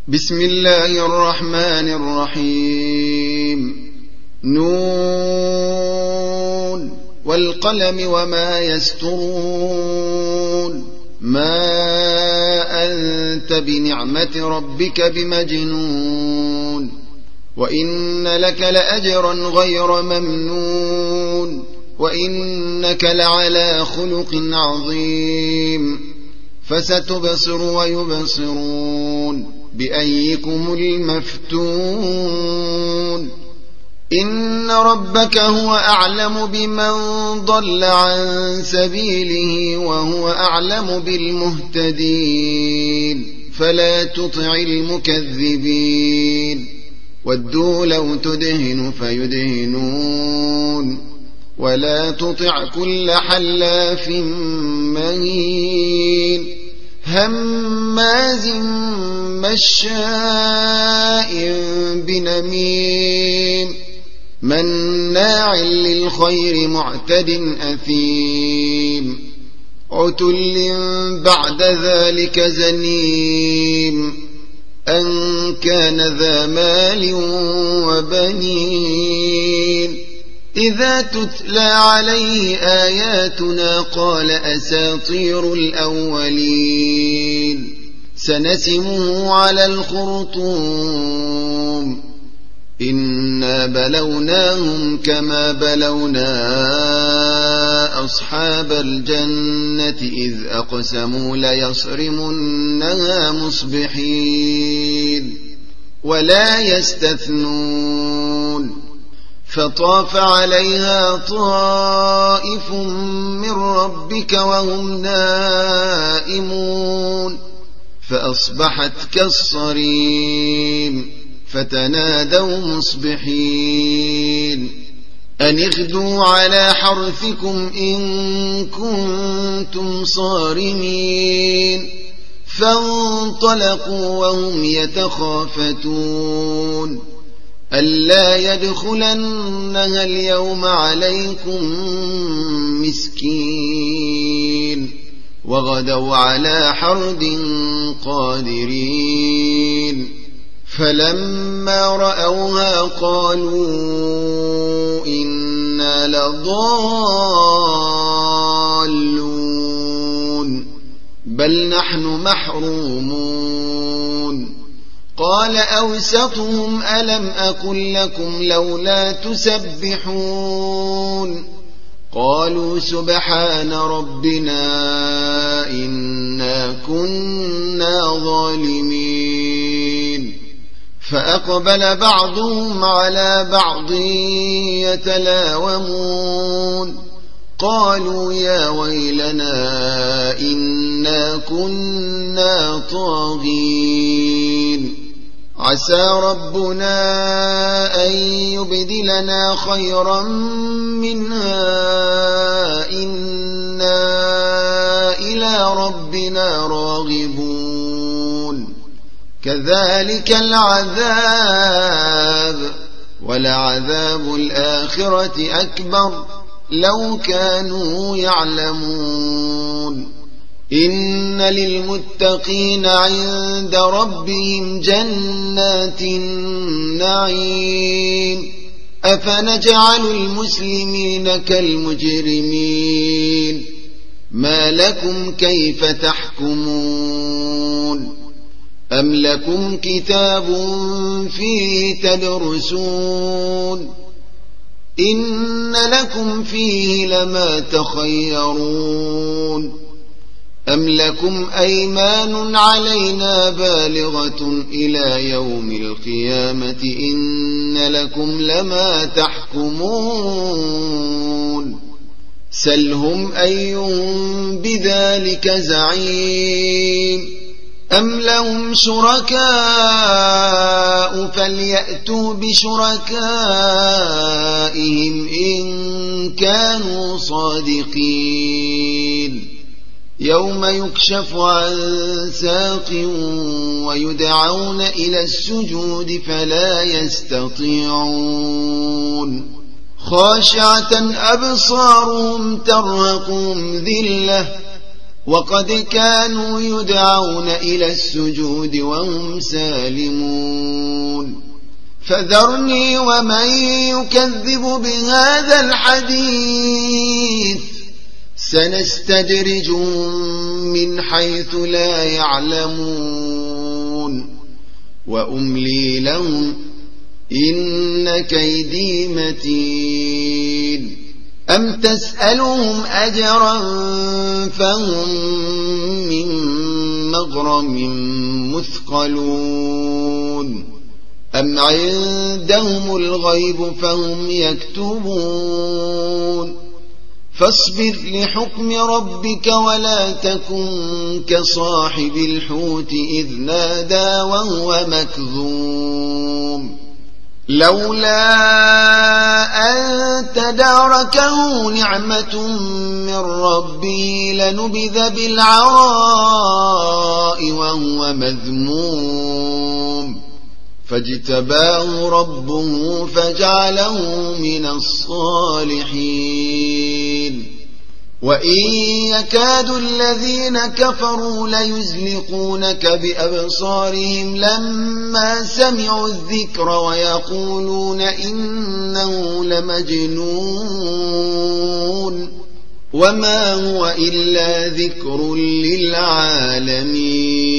بسم الله الرحمن الرحيم. نون والقلم وما يسطرون. ما أنت بنعمة ربك بمجنون وإن لك لأجرا غير ممنون وإنك لعلى خلق عظيم. فستبصر ويبصرون بأيكم المفتون. إن ربك هو أعلم بمن ضل عن سبيله وهو أعلم بالمهتدين. فلا تطع المكذبين. ودوا لو تدهن فيدهنون. ولا تطع كل حلاف مهين هماز مشاء بنميم مناع للخير معتد أثيم عتل بعد ذلك زنيم أن كان ذا مال وبنين. إذا تتلى عليه آياتنا قال أساطير الأولين. سنسمه على الخرطوم. إنا بلوناهم كما بلونا أصحاب الجنة إذ أقسموا ليصرمنها مصبحين ولا يستثنون. فطاف عليها طائف من ربك وهم نائمون فأصبحت كالصريم. فتنادوا مصبحين أن اغدوا على حرثكم إن كنتم صارمين. فانطلقوا وهم يتخافتون ألا يدخلنها اليوم عليكم مسكين. وغدوا على حرد قادرين. فلما رأوها قالوا إنا لضالون بل نحن محرومون. قال أوسطهم ألم أقل لكم لولا تسبحون. قالوا سبحان ربنا إنا كنا ظالمين. فأقبل بعضهم على بعض يتلاومون قالوا يا ويلنا إنا كنا طاغين. عسى ربنا أن يبدلنا خيرا منها إنا إلى ربنا راغبون. كذلك العذاب ولعذاب الآخرة أكبر لو كانوا يعلمون. إن للمتقين عند ربهم جنات النعيم. أفنجعل المسلمين كالمجرمين. ما لكم كيف تحكمون. أم لكم كتاب فيه تدرسون إن لكم فيه لما تخيرون. أم لكم أيمان علينا بالغة إلى يوم القيامة إن لكم لما تحكمون. سلهم أيهم بذلك زعيم. أم لهم شركاء فليأتوا بشركائهم إن كانوا صادقين. يوم يكشف عن ساق ويدعون إلى السجود فلا يستطيعون. خاشعة أبصارهم ترهقهم ذلة وقد كانوا يدعون إلى السجود وهم سالمون فذرني ومن يكذب بهذا الحديث سنستدرجهم من حيث لا يعلمون وأملي لهم إن كيدي متين أم تسألهم أجرا فهم من مغرم مثقلون أم عندهم الغيب فهم يكتبون فاصبر لحكم ربك ولا تكن كصاحب الحوت إذ نادى وهو مكذوم لولا أن تداركه نعمة من ربه لنبذ بالعراء وهو مذموم فاجتباه ربه فجعله من الصالحين وإن يكاد الذين كفروا ليزلقونك بأبصارهم لما سمعوا الذكر ويقولون إنه لمجنون وما هو إلا ذكر للعالمين